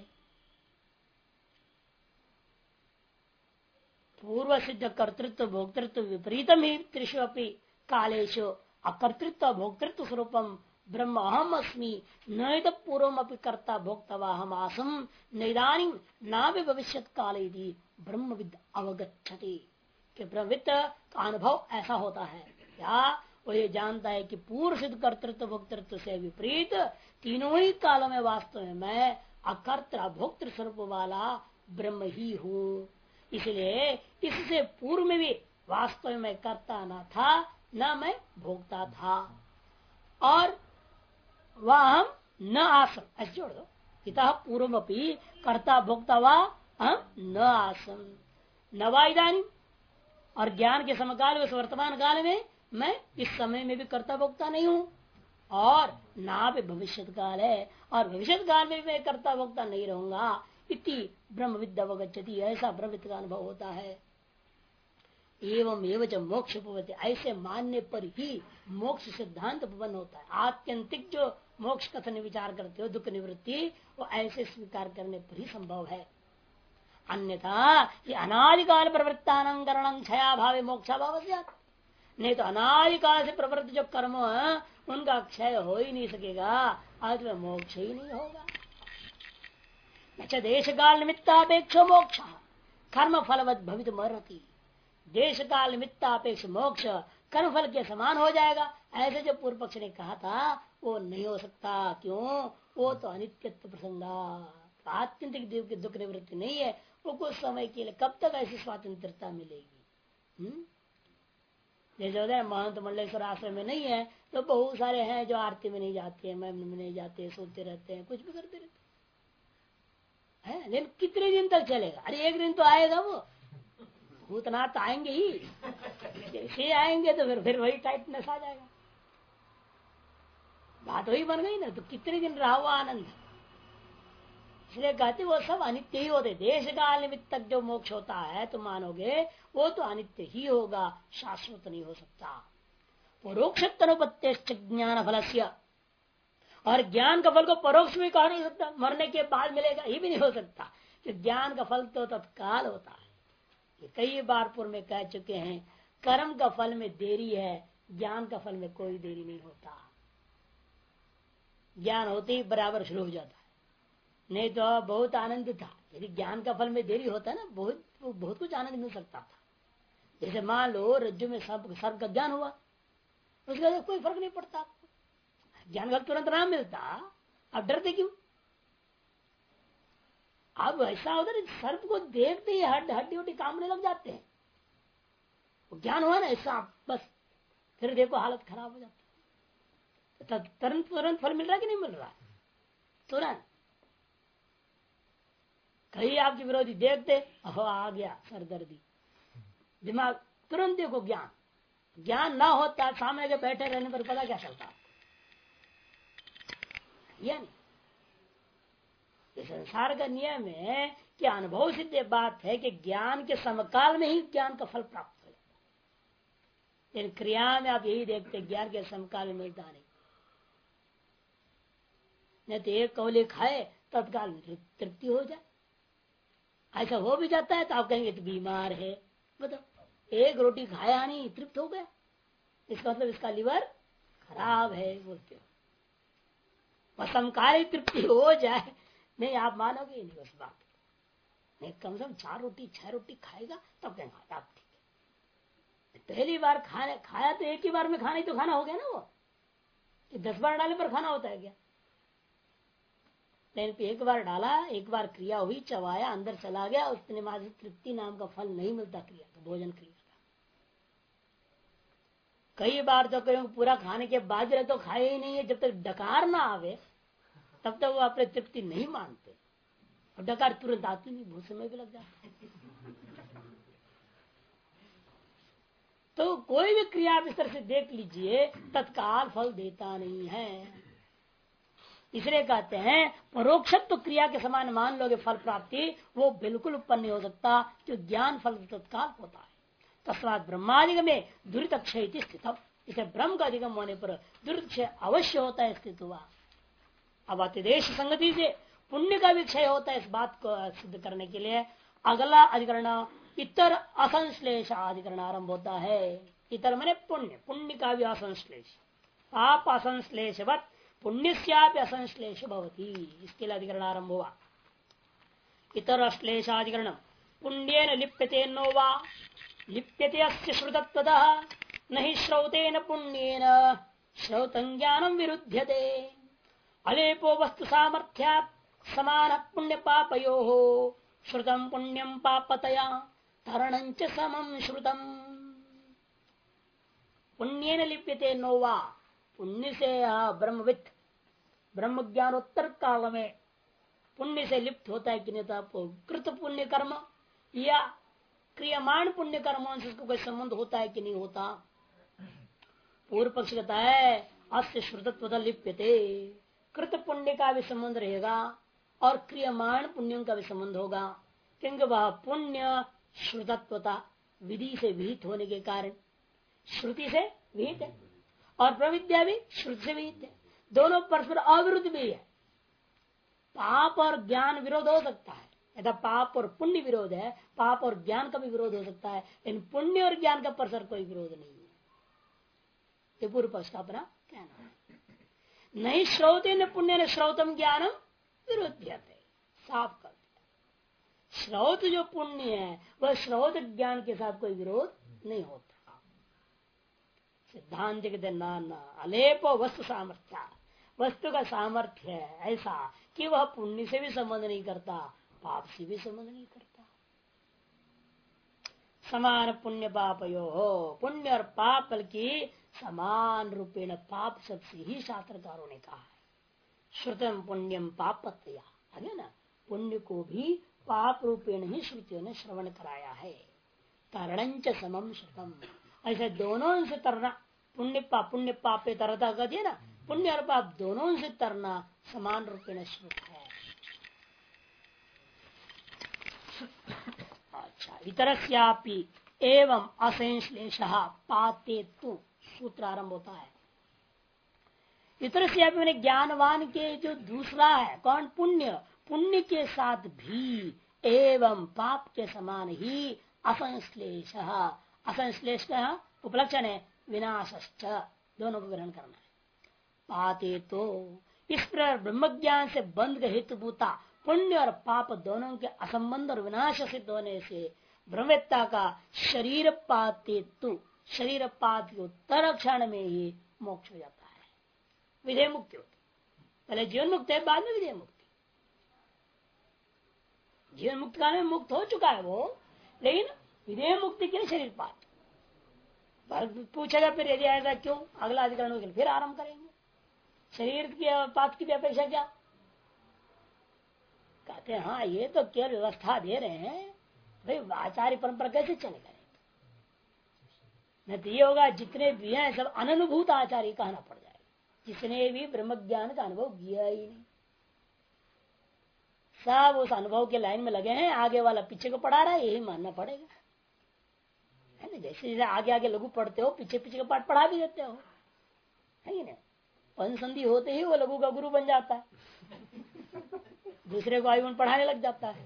पूर्व सिद्ध कर्तृत्व भोक्तृत्व विपरीतम ही त्रिषु अपि कालेषु अकर्तृत्व भोक्तृत्व स्वरूपम ब्रह्म अहम अस्मि न तो पूर्वम अपि कर्ता भोक्तवा हम आसम नैदानी ना भी भविष्य काले ब्रह्मविद अवगच्छति कि ब्रह्मविद का अनुभव ऐसा होता है। क्या वो ये जानता है कि पूर्व सिद्ध कर्तृत्व भोक्तृत्व से विपरीत तीनों ही कालों में वास्तव में मैं अकर्ता भोक्तृ स्वरूप वाला ब्रह्म ही हूँ। इसलिए इससे पूर्व में भी वास्तव में करता न था, न मैं भोगता था, और वह हम न आसम, ऐसे जोड़ दो, इतः पूर्व कर्ता भोक्ता वा हम न आसम न वा इदानी, और ज्ञान के समकाल में वर्तमान काल में मैं इस समय में भी कर्ता भोक्ता नहीं हूँ, और ना भी भविष्य काल है, और भविष्य काल में मैं कर्ता भोक्ता नहीं रहूंगा। इति ब्रह्म विद्या अवगच्छति, ऐसा ब्रह्मविद का अनुभव होता है। एवं एवं मोक्ष उपपत्ति, ऐसे मानने पर ही मोक्ष सिद्धांत उपपन्न होता है। आत्यंतिक जो मोक्ष कथन विचार करते हो दुख निवृत्ति, वो ऐसे स्वीकार करने पर ही संभव है। अन्यथा ये अनादिकाल प्रवृत्तानंकरण क्षया भावे मोक्षा भाव से, नहीं तो अनादिकाल से प्रवृत्त जो कर्म है उनका क्षय हो ही नहीं सकेगा, आज में मोक्ष ही नहीं होगा। अच्छा, देश काल निमित्तापेक्ष मोक्ष कर्म फलवत भवित मरती, देश काल निमित्तापेक्ष मोक्ष कर्म फल के समान हो जाएगा, ऐसे जो पूर्व पक्ष ने कहा था वो नहीं हो सकता। क्यों? वो तो अनित्यत्व प्रसंगा, आत्यंतिक देव की दुख निवृत्ति नहीं है, वो कुछ समय के लिए कब तक ऐसी स्वतंत्रता मिलेगी। जैसे होता है महंत मंडलेश्वर आश्रम में नहीं है तो बहुत सारे हैं जो आरती में नहीं जाते हैं, मैम में नहीं जाते, सोते रहते हैं, कुछ भी करते रहते हैं। लेकिन कितने दिन तक चलेगा? अरे एक दिन तो आएगा, वो भूतनाथ आएंगे ही, जैसे आएंगे तो फिर वही टाइटनेस आ जाएगा। बात वही बन गई ना, तो कितने दिन रहा हुआ आनंद। इसलिए कहते वो सब अनित्य ही होते। देश काल निमित्त तक जो मोक्ष होता है तो मानोगे वो तो अनित्य ही होगा, शाश्वत नहीं हो सकता। परोक्ष अनुपत्य ज्ञान फल, और ज्ञान का फल को परोक्ष भी कहा नहीं सकता, मरने के बाद मिलेगा ये भी नहीं हो सकता, कि ज्ञान का फल तो तत्काल होता है। ये कई बार पूर्व में कह चुके हैं, कर्म का फल में देरी है, ज्ञान का फल में कोई देरी नहीं होता। ज्ञान होते ही बराबर शुरू हो जाता है। नहीं तो बहुत आनंद था, यदि ज्ञान का फल में देरी होता ना, बहुत कुछ आनंद मिल सकता था। जैसे मान लो रज्जु में सर्प का ज्ञान हुआ, उसके बाद कोई फर्क नहीं पड़ता, ज्ञान का तुरंत ना मिलता, अब डरते क्यों? अब ऐसा होता है सर्प को देखते ही हड्डी उड्डी कामने लग जाते हैं। वो ज्ञान हुआ ना ऐसा, बस फिर देखो हालत खराब हो जाती है। तुरंत फल मिल रहा है कि नहीं मिल रहा? तुरंत। कहीं आपके विरोधी देखते हो आ गया सरदर्दी, दिमाग तुरंत देखो ज्ञान ना होता सामने के बैठे रहने पर पता क्या चलता? ये संसार का नियम है कि अनुभव सिद्ध बात है कि ज्ञान के समकाल में ही ज्ञान का फल प्राप्त हो जाता, लेकिन क्रिया में आप यही देखते ज्ञान के समकाल में मिलता नहीं तो एक कौली खाए तत्काल तृप्ति हो जाए। ऐसा हो भी जाता है तो आप कहेंगे तो बीमार है। बताओ, एक रोटी खाया नहीं तृप्त हो गया, इसका मतलब इसका लिवर खराब है बोलते हो। समकाली तृप्ति हो जाए नहीं, आप मानोगे नहीं उस बात। नहीं, कम से कम 4 रोटी 6 रोटी खाएगा तब कहेंगे आप ठीक है। पहली बार खाया तो एक ही बार में खाना ही तो खाना हो गया ना, वो कि 10 बार डाले पर खाना होता है क्या? लेकिन एक बार डाला, एक बार क्रिया हुई, चबाया, अंदर चला गया, उसने मात्र तृप्ति नाम का फल नहीं मिलता क्रिया का, भोजन क्रिया का। कई बार तो कहीं पूरा खाने के बाद तो खाए ही नहीं है, जब तक डकार ना आवे तब तक वो अपने तृप्ति नहीं मानते, और डकार तुरंत आती नहीं, बहुत समय भी लग जाता है। तो कोई भी क्रिया आप इस तरह से देख लीजिए, तत्काल फल देता नहीं है। इसलिए कहते हैं परोक्षत्व क्रिया के समान मान लोगे फल प्राप्ति, वो बिल्कुल उत्पन्न नहीं हो सकता, जो ज्ञान फल तत्काल होता है। तस्मात् ब्रह्मादिगम में दुरित क्षय स्थित, इसे ब्रह्म का अधिगम होने पर दुरित क्षय अवश्य होता है, स्थित हुआ। अब अतिदेश संगति से पुण्य का भी क्षय होता है, इस बात को सिद्ध करने के लिए अगला अधिकरण इतर असंश्लेष अधिकरण आरंभ होता है। इतर मैंने पुण्य, पुण्य का भी असंश्लेष, पाप असंश्लेषवत पुण्य असंश्लेष भवती, इसके लिए अधिकरण आरंभ हुआ। इतर अश्लेषाधिकरण पुण्येन लिप्यते नो वा लिप्यते अस्य श्रुतत्वतः नहि श्रौतेन पुण्येन श्रौतं ज्ञानं विरुध्यते अलेपो वस्तु सामर्थ्यात् समान पुण्य पापयोः श्रुतम पुण्यम पापतया तरणं च समं श्रुतम। पुण्येन लिप्यते नो वा, पुण्य से ब्रह्मविद ब्रह्म ज्ञानोत्तर काल में पुण्य से लिप्त होता है कि नहीं होता, कृत पुण्य कर्म या क्रियमाण पुण्य कर्मों से उसको कोई संबंध होता है कि नहीं होता। पूर्व पक्ष कहता है अस्य श्रुतत्व लिप्यते, कृत पुण्य का भी संबंध रहेगा और क्रियमाण पुण्यों का भी संबंध होगा, क्योंकि वह पुण्य श्रुतत्वता विधि से विहित होने के कारण श्रुति से विहित है और प्रविद्या भी श्रुति से विहित है, दोनों परस्पर अविरुद्ध भी है। पाप और ज्ञान विरोध हो सकता है, यथा पाप और पुण्य विरोध है, पाप और ज्ञान का भी विरोध हो सकता है, इन पुण्य और ज्ञान का परस्पर कोई विरोध नहीं है। ये पूर्व पक्ष का अपना कहना है। नहीं श्रौते न पुण्य न श्रौतम ज्ञानम विरुद्धते, साफ कर दिया। श्रौत जो पुण्य है वह श्रौत ज्ञान के साथ कोई विरोध नहीं होता। सिद्धांत के नाना अलेप वस्तु सामर्थ्य, वस्तु का सामर्थ्य है ऐसा कि वह पुण्य से भी संबंध नहीं करता, पाप से भी संबंध नहीं करता। समान पुण्य पापयो हो, पुण्य और पाप की समान रूपेण पाप सबसे ही शास्त्रकारों ने कहा है। श्रुतम पुण्यम पापत्या, आगे ना, पुण्य को भी पाप रूपेण ही श्रुतियों ने श्रवण कराया है। तरणंच समम श्रुतम, ऐसे दोनों से तरना, पुण्य पाप पे तरता कर दिया ना, पुण्य और पाप दोनों से तरना समान रूपेण श्रुत है। अच्छा, इतरस्यापि एवं असंश्लेष पाते तु सूत्र आरंभ होता है। इतर से मैंने ज्ञानवान के जो दूसरा है कौन, पुण्य, पुण्य के साथ भी एवं पाप के समान ही असंश्लेष, असंश्लेष का उपलक्षण है विनाशश्च, दोनों को ग्रहण करना है। पाते तो इस प्रकार ब्रह्म ज्ञान से बंध हेतुभूता पुण्य और पाप दोनों के असंबंध और विनाश सिद्ध होने से ब्रह्मवेत्ता का शरीर पाते तु, शरीर पात के उत्तर क्षण में ही मोक्ष हो जाता है, विधेय मुक्ति होती। पहले जीवन मुक्त है, बाद में विधेय मुक्ति। जीवन मुक्त काल में मुक्त हो चुका है वो, लेकिन विधेय मुक्ति के लिए शरीर पात। पूछेगा फिर यदि आएगा क्यों, अगला अधिकरण फिर आरंभ करेंगे। शरीर के पात की भी अपेक्षा क्या, कहते हैं हाँ ये तो केवल व्यवस्था दे रहे हैं, भाई आचार्य परंपरा कैसे चलेगा। नहीं तो ये होगा जितने भी हैं सब अनुभूत आचार्य कहना पड़ जाएगा, जिसने भी ब्रह्म ज्ञान का अनुभव किया ही नहीं, सब उस अनुभव के लाइन में लगे हैं, आगे वाला पीछे को पढ़ा रहा है, यही मानना पड़ेगा, है ना। जैसे जैसे आगे आगे लघु पढ़ते हो, पीछे पीछे का पाठ पढ़ा भी देते हो, है ना। पंचसंधि होते ही वो लघु का गुरु बन जाता है, दूसरे को आयुवन पढ़ाने लग जाता है।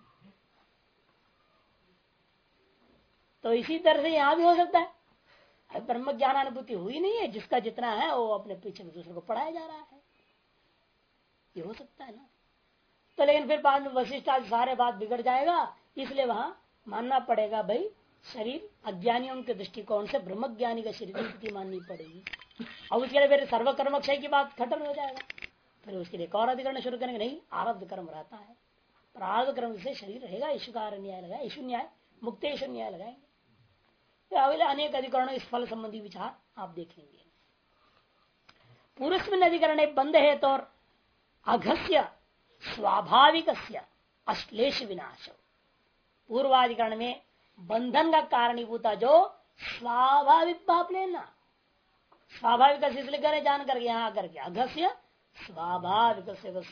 तो इसी तरह से यहाँ भी हो सकता है, ब्रह्म ज्ञान अनुभूति हुई नहीं है, जिसका जितना है वो अपने पीछे दूसरे को पढ़ाया जा रहा है, ये हो सकता है ना। तो लेकिन फिर बाद में वशिष्ठ आज सारे बात बिगड़ जाएगा, इसलिए वहां मानना पड़ेगा भाई शरीर अज्ञानियों के दृष्टिकोण से ब्रह्मज्ञानी का शरीर की स्थिति माननी पड़ेगी, और उसके लिए फिर सर्वकर्म क्षय की बात खत्म हो जाएगा। फिर उसके लिए और अधिकरण शुरू करेंगे, नहीं आरब्ध कर्म रहता है, प्रारब्ध कर्म से शरीर रहेगा, ईश्वर न्याय लगाए, ईश्वर न्याय मुक्तेश्वर न्याय लगाएंगे। अगले अनेक अधिकरण इस फल संबंधी विचार आप देखेंगे। पूर्वस्मिन् अधिकरणे बंध है तो अघस्य स्वाभाविक अश्लेष विनाश, पूर्वाधिकरण में बंधन का कारणीभूता जो स्वाभाविक पाप लेना, स्वाभाविक इसलिए करे जान करके यहाँ करके अघस्य स्वाभाविक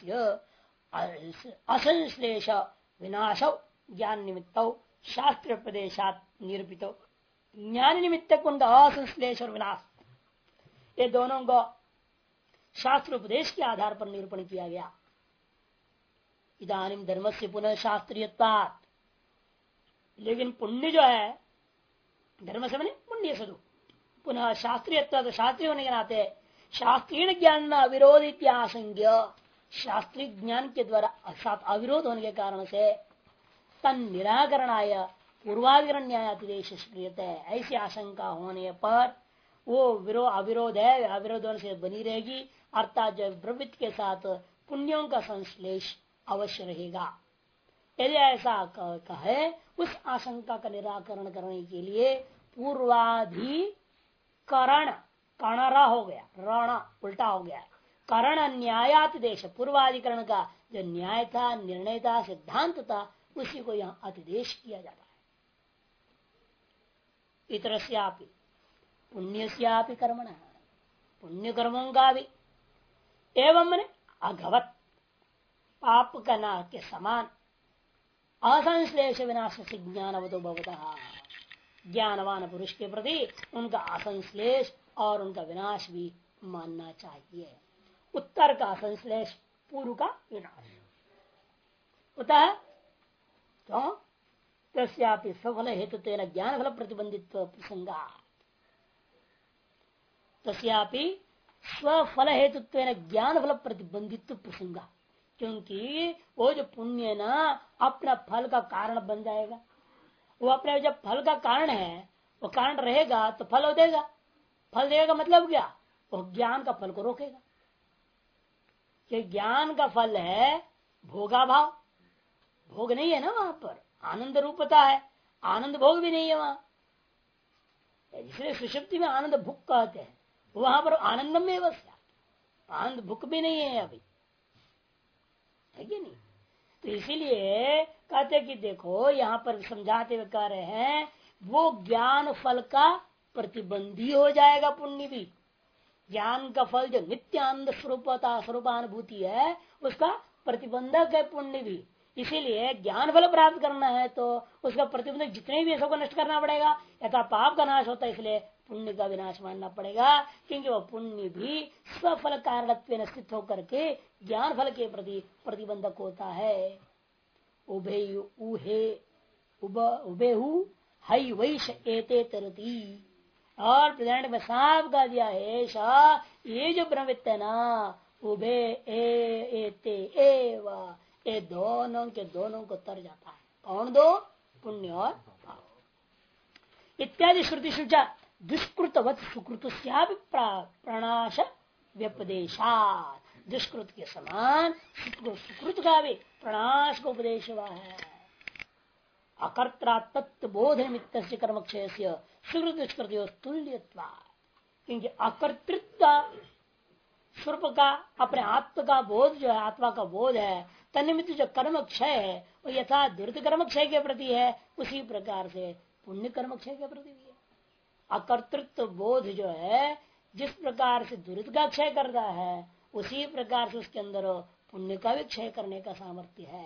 असंश्लेष विनाश ज्ञान निमित्त शास्त्र प्रदेशात निरूपित ज्ञान निमित्त उनका असंश्लेष और विनाश, ये दोनों को शास्त्र उपदेश के आधार पर निरूपण किया गया। इदानीम धर्म से पुनः शास्त्रीयत्वात्, लेकिन पुण्य जो है धर्म से बने पुण्य सदु पुनः शास्त्रीयत्व, तो शास्त्रीय होने के नाते शास्त्रीय ज्ञान न अविरोध इत्याशंज्ञ, शास्त्रीय ज्ञान के द्वारा अर्थात अविरोध होने के कारण से तन निराकरणाय पूर्वाधिकरण न्यायातिदेश क्रियते, ऐसी आशंका होने पर वो अविरोध है, अविरोध होने से बनी रहेगी, अर्थात जो प्रवृत्ति के साथ पुण्यों का संश्लेष अवश्य रहेगा। यदि ऐसा कहे उस आशंका का निराकरण करने के लिए पूर्वाधिकरण, कणरा हो गया, रण उल्टा हो गया, करण न्यायातिदेश, पूर्वाधिकरण का जो न्याय था, निर्णय था, सिद्धांत था, उसी को यहाँ अतिदेश किया जाता है। इतर से पुण्य से कर्मण, पुण्य कर्मों का भी एवं मैंने अघवत पाप का ना के समान असंश्लेष विनाश से ज्ञानवतो भवतः, ज्ञानवान पुरुष के प्रति उनका असंश्लेष और उनका विनाश भी मानना चाहिए। उत्तर का असंश्लेष, पूर्व का विनाश होता है। क्यों? तस्यापि सफल हेतु तेन ज्ञान फल प्रतिबंधित्व प्रसंगा, तस्यापि स्वफल हेतुत्व ज्ञान फल प्रतिबंधित्व प्रसंगा, क्योंकि वो जो पुण्य ना अपना फल का कारण बन जाएगा, वो अपने जब फल का कारण है, वो कारण रहेगा तो फल देगा, फल देगा मतलब क्या? वो ज्ञान का फल को रोकेगा। कि ज्ञान का फल है भोगा भाव, भोग नहीं है ना वहां पर, आनंद रूपता है, आनंद भोग भी नहीं है वहां, इसलिए सुषुप्ति में आनंद भुक कहते हैं, वहां पर आनंदम में बस, आनंद भुक भी नहीं है अभी, है कि नहीं? तो इसीलिए कहते कि देखो यहाँ पर समझाते हुए कह रहे हैं वो ज्ञान फल का प्रतिबंधी हो जाएगा। पुण्य भी ज्ञान का फल जो नित्यानंद स्वरूपानुभूति है उसका प्रतिबंधक है पुण्य भी। इसीलिए ज्ञान फल प्राप्त करना है तो उसका प्रतिबंधक जितने भी सबको नष्ट करना पड़ेगा, यथा पाप का नाश होता है इसलिए पुण्य का विनाश मानना पड़ेगा, क्योंकि वह पुण्य भी स्वफल कारणत्व स्थित होकर के ज्ञान फल के प्रति प्रतिबंधक होता है। उबेहु हई वैश एते तरती, और प्रधान में साफ का दिया है ये जो ब्रह्मवित्त है ना उभे एते एव, ये दोनों के दोनों को तर जाता है। कौन दो? पुण्य और पाप इत्यादि श्रुति शुचा दुष्कृतवत सुकृत प्रणाश व्यपदेशात, दुष्कृत के समान सुकृत का भी प्रणाश को उपदेश हुआ है। अकर्ता तत्व बोध निमित्त से कर्म क्षय से सुकृत दुष्कृत तुल्यत्वा, क्योंकि अकर्तृत्व स्वरूप का अपने आत्मा का बोध जो है, आत्मा का बोध है, तन्निमित्त जो कर्म क्षय है वो यथा दुरित कर्म क्षय के प्रति है उसी प्रकार से पुण्य कर्म क्षय के प्रति भी है। अकर्तृत्व बोध जो है जिस प्रकार से दुरित का क्षय करता है उसी प्रकार से उसके अंदर पुण्य का भी क्षय करने का सामर्थ्य है।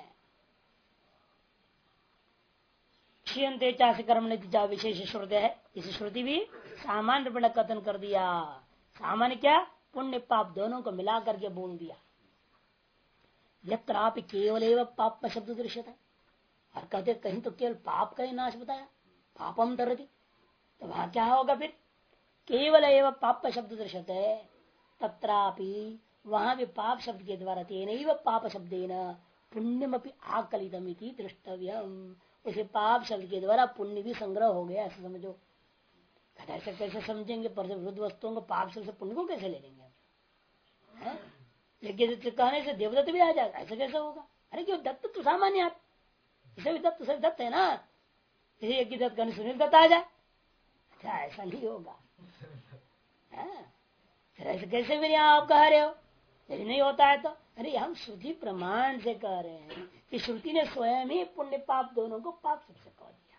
क्षीयते चास्य कर्म नीति विशेष श्रुति है, इस श्रुति भी सामान्य रूप में कथन कर दिया। सामान्य क्या? पुण्य पाप दोनों को मिला करके बोल दिया। यत्रापि केवल एवं पाप शब्द दृश्यता, और कहते कहीं तो केवल पाप का ही नाश बताया, पापम तरती, तो वहां क्या होगा फिर? केवल एवं पाप शब्द दृश्यते, तत्रापि वहां भी पाप शब्द के द्वारा तेन पाप शब्देन पुण्यमपि आकलितमिति दृष्टव्यम, उसे पाप शब्द के द्वारा पुण्य भी संग्रह हो गया, ऐसा समझो। ऐसे कैसे समझेंगे? पर वृद्ध वस्तुओं को पाप शब्द से पुण्य को कैसे ले लेंगे? यज्ञ कहने से देवदत्त भी आ जाएगा, ऐसा कैसे होगा? अरे क्यों? दत्त तो सामान्य आप, इसे भी दत्त से दत्त है ना, इसे यज्ञ दत्त कहने सुनील दत्त आ जाए, अच्छा ऐसा नहीं होगा। फिर ऐसे कैसे फिर यहाँ आप कह रहे हो? यदि नहीं होता है तो अरे हम श्रुति प्रमाण से कह रहे हैं कि श्रुति ने स्वयं ही पुण्य पाप दोनों को पाप सबसे कह दिया।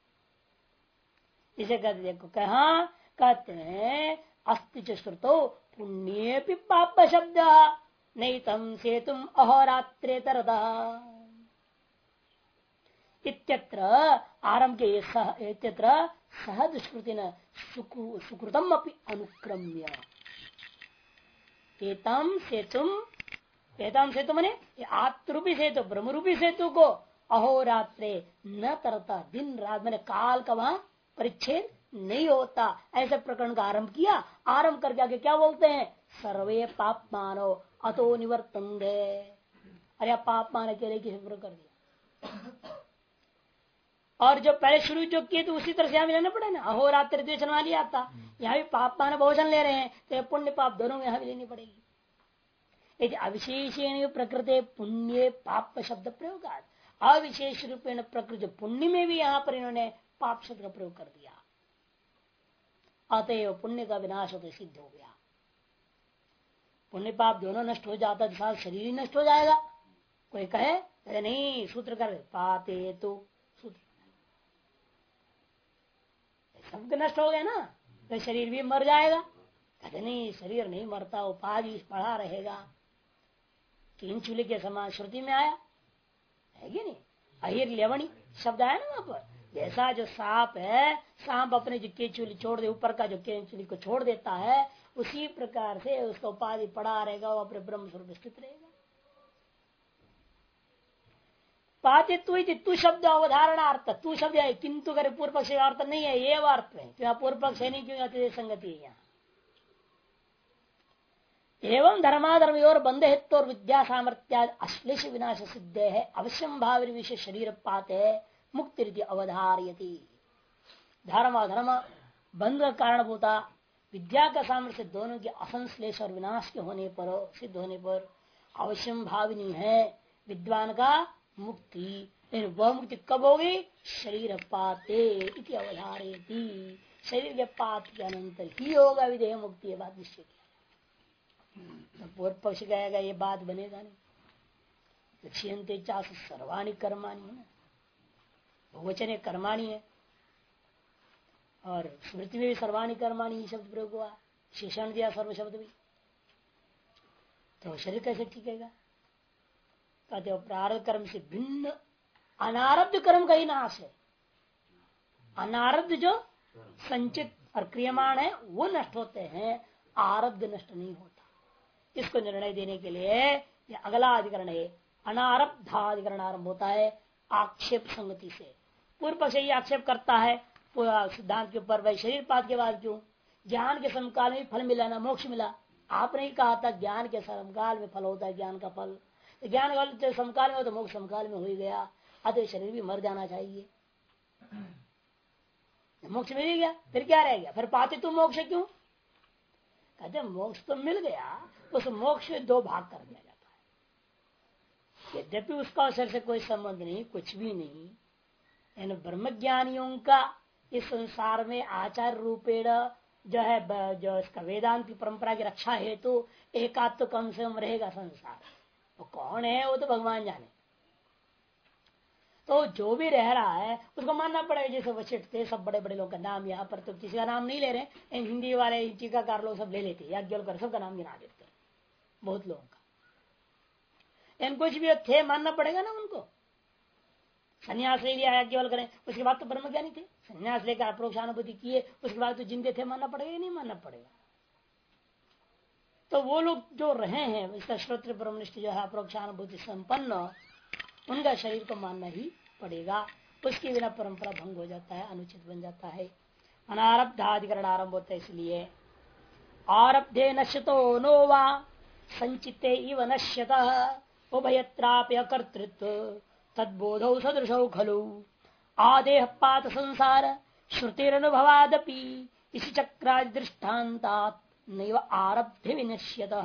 इसे कहते देखो कहा कहते हैं अस्ति च श्रुतो पुण्य पाप शब्द नहीं तम से तुम अहोरात्रे तरदा इत्यत्र आरंभ के इत्यत्र सह दुष्कृति न सुकृतम अपनी अनुक्रम्य एतम सेतु मने आत्रूपी सेतु ब्रह्मरूपी सेतु को अहोरात्रे न तरता दिन रात मैंने काल का वहां परिच्छेद नहीं होता। ऐसे प्रकरण का आरंभ किया। आरंभ करके आगे क्या बोलते हैं? सर्वे पाप मानो अतो निवर्तन दे। अरे पाप मान के लिए किसी कर दिया। और जो पहले शुरू जो किए तो उसी तरह से यहाँ भी लेना पड़े ना। अहोरात्र द्वेषण वाली आता यहाँ भी पाप मान भोजन ले रहे हैं तो पुण्य पाप दोनों में यहाँ भी लेनी पड़ेगी। यदि अविशेषण प्रकृति पुण्य पाप शब्द प्रयोग अविशेष रूपेण प्रकृति पुण्य में भी यहाँ पर इन्होंने पाप शब्द का प्रयोग कर दिया। अतएव पुण्य का विनाश होकर सिद्ध हो गया। पुण्य पाप दोनों नष्ट हो जाता है साथ शरीर ही नष्ट हो जाएगा। कोई कहे अरे नहीं सूत्र कर पाते तो सूत्र सबके नष्ट हो गया ना तो शरीर भी मर जाएगा। कहते नहीं शरीर नहीं मरता उपाधि पड़ा रहेगा। तीन चूल्हे के समान श्रुति में आया है कि नहीं? अहिर लेवणी शब्द आया ना वहां पर। जैसा जो सांप है सांप अपने जो केचुली छोड़ दे ऊपर का जो केचुली को छोड़ देता है उसी प्रकार से उसका उपाधि पड़ा रहेगा। वो अपने ब्रह्म स्वरूप स्थित रहेगा। पातित्व तू शब्द अवधारणार्थ तू शब्द है किंतु अगर पूर्व पक्ष का अर्थ नहीं है ये अर्थ है तो यहाँ पूर्व पक्ष है नहीं क्यों संगति है यहाँ। एवं धर्माधर्म और बंध हेतु और विद्या सामर्थ्या अश्लेष विनाश सिद्ध है अवश्यम भाव विशेष शरीर पाते मुक्ति रीति अवधारयति। धर्म अधर्म बंध का कारणभूता विद्या का सामर्थ्य दोनों के असंश्लेष और विनाश के होने पर सिद्ध होने पर अवश्यम भाविनी है विद्वान का मुक्ति। वह मुक्ति कब होगी? शरीर पाते इति अवधारयति। शरीर के पात के अनंतर ही होगा विधेय मुक्ति। ये बात निश्चित है। पूर्व पक्ष कहेगा ये बात बनेगा नहीं। लक्ष्यंते चास सर्वाणी कर्माणी है ना बहुवचन कर्माणी है और स्मृति में भी सर्वाणी कर्माणी शब्द प्रयोग हुआ शेषण दिया सर्व शब्द भी। तो शरीर कैसे टिकेगा? कहते हो प्रारब्ध कर्म से भिन्न अनारब्ध कर्म का ही नाश है। अनारब्ध जो संचित और क्रियमाण है वो नष्ट होते हैं आरब्ध नष्ट नहीं होता। इसको निर्णय देने के लिए अगला अधिकरण है अनारब्धाधिकरण आरंभ होता है आक्षेप संगति से। पूर्व पक्ष ये आक्षेप करता है सिद्धांत के ऊपर भाई शरीर पात के बाद क्यों ज्ञान के समकाल में फल मिला ना मोक्ष मिला। आपने ही कहा था ज्ञान के समकाल में फल होता है ज्ञान का फल। तो ज्ञान का समकाल में हो तो मोक्ष समकाल में हो ही गया। अतः शरीर भी मर जाना चाहिए। मोक्ष मिल गया फिर क्या रह गया? फिर पाते तुम मोक्ष क्यों? कहते मोक्ष तो मिल गया उस मोक्ष में दो भाग कर दिया जाता है। यद्यपि उसका अवसर से कोई संबंध नहीं कुछ भी नहीं। इन ब्रह्मज्ञानियों का इस संसार में आचार रूपेण जो है जो इसका वेदांत की परंपरा की रक्षा हेतु तो एकात्म तो कम से कम रहेगा संसार। वो कौन है वो तो भगवान जाने। तो जो भी रह रहा है उसको मानना पड़ेगा। जैसे वशिष्ठ थे सब बड़े बड़े लोग का नाम यहाँ पर तो किसी का नाम नहीं ले रहे। हिंदी वाले टीकाकार लोग सब ले लेते याज्ञवल्क्य सबका नाम गिना देते बहुत लोगों का। इन कुछ भी थे मानना पड़ेगा ना उनको। संन्यास ले लिया याज्ञवल्क्य ने उसके बाद तो ब्रह्मज्ञानी थे। संन्यास लेकर अप्रोक्षानुभूति किए उसके बाद तो जिंदे थे मानना पड़ेगा नहीं मानना पड़ेगा। तो वो लोग जो रहे हैं इसका श्रोत्र ब्रह्मनिष्ठ जो है अप्रोक्षानुभूति संपन्न उनका शरीर को मानना ही पड़ेगा। उसके बिना परंपरा भंग हो जाता है अनुचित बन जाता है। अनारब्धाधिकरण आरंभ होता है इसलिए आरब्धे नश्यतो नो वा संचिते इव नश्यत उभयत्राप्य कर्तृत्व तद्बोधौ सदृशौ खलु आदेह पात संसार श्रुतिरनुभवादपि इसी चक्रादि दृष्टान्तात् नैव आरब्धे विनश्यत।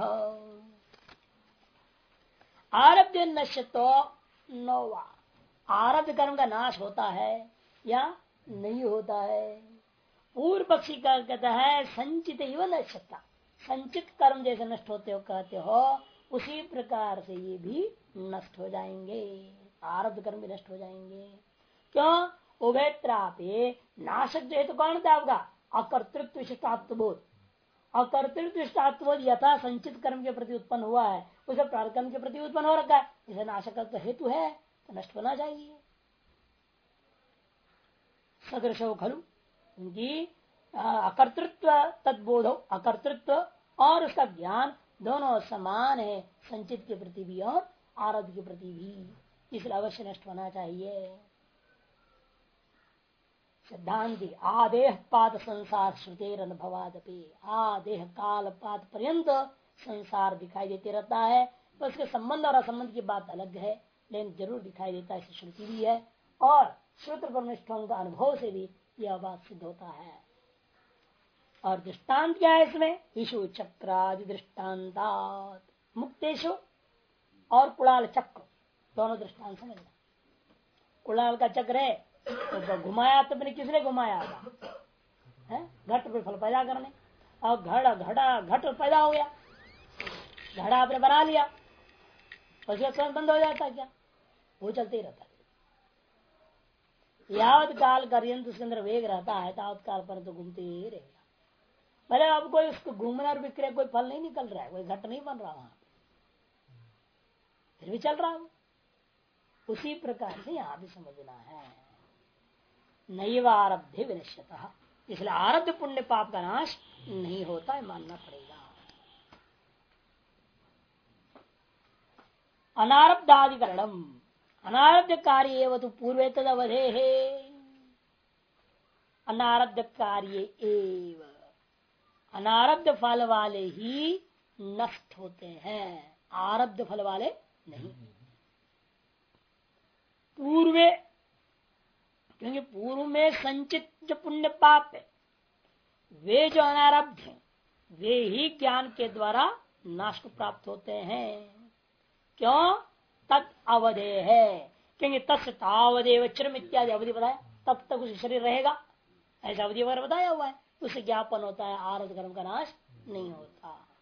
आरब्ध नश्यतो नोवा आरब्ध कर्म का नाश होता है या नहीं होता है? पूर्व पक्षी का कहता है संचित इव नश्यता। संचित कर्म जैसे नष्ट होते हो कहते हो उसी प्रकार से ये भी नष्ट हो जाएंगे। आरब्ध कर्म भी नष्ट हो जाएंगे। क्यों? उभयत्रापे नाशक जो है तो कौन था आपका अकर्तृत्व विशिष्टात्मबोध। अकर्तृत्व यथा संचित कर्म के प्रति उत्पन्न हुआ है उसे प्रारब्ध कर्म के प्रति उत्पन्न हो रखा है, इसे नाशक तो हेतु है तो नष्ट होना चाहिए। सदृश खलु उनकी अकर्तृत्व तद्बोध, अकर्तृत्व और उसका ज्ञान दोनों समान है, संचित के प्रति भी और आरब्ध के प्रति भी, इसलिए अवश्य नष्ट होना चाहिए। सिद्धांति आदेह पाद संसार श्रुतेर अनुभवादपि, आदेह काल पाद पर्यंत संसार दिखाई देते रहता है, उसके संबंध और असंबंध की बात अलग है, लेकिन जरूर दिखाई देता है, श्रुति भी है और श्रुत परनिष्ठों का अनुभव से भी यह बात सिद्ध होता है। और दृष्टांत क्या है इसमें? ईशु चक्रादि दृष्टांतात, मुक्तेशु और कुड़ाल चक्र दोनों दृष्टांत समझना। कुड़ाल का चक्र है तो घुमाया तो मैंने किसने घुमाया था? घट पर फल पैदा करने, और घट पैदा हो गया, घड़ा आपने बना लिया, उसका स्वयं बंद हो जाता क्या? वो चलते ही रहता है। यावत काल पर्यंत उसके अंदर वेग रहता है तावत काल पर तो घूमते ही रहेगा। भले अब कोई उसको घूमना और विक्रय कोई फल नहीं निकल रहा है, कोई घट नहीं बन रहा वहां, फिर भी चल रहा है। उसी प्रकार से यहां भी समझना है, नैव आरब्धे विनश्यतः, इसलिए आरब्ध पुण्य पाप का नाश नहीं होता है, मानना पड़ेगा। अनारब्धाधिकरणम, अनारब्ध कार्य एवं तो पूर्वे तद अवधे है, अनारब्ध कार्य एवं, अनारब्ध फल वाले ही नष्ट होते हैं, आरब्ध फल वाले नहीं। पूर्वे, क्योंकि पूर्व में संचित जो पुण्य पाप है वे जो अनारब्ध हैं वे ही ज्ञान के द्वारा नाश को प्राप्त होते हैं। क्यों? तत् अवधे है, क्योंकि तस्य तावदेव चिरम इत्यादि अवधि बताया, तब तक उसे शरीर रहेगा, ऐसा अवधि वगैरह बताया हुआ है, उससे ज्ञापन होता है, आरब्ध कर्म का नाश नहीं होता।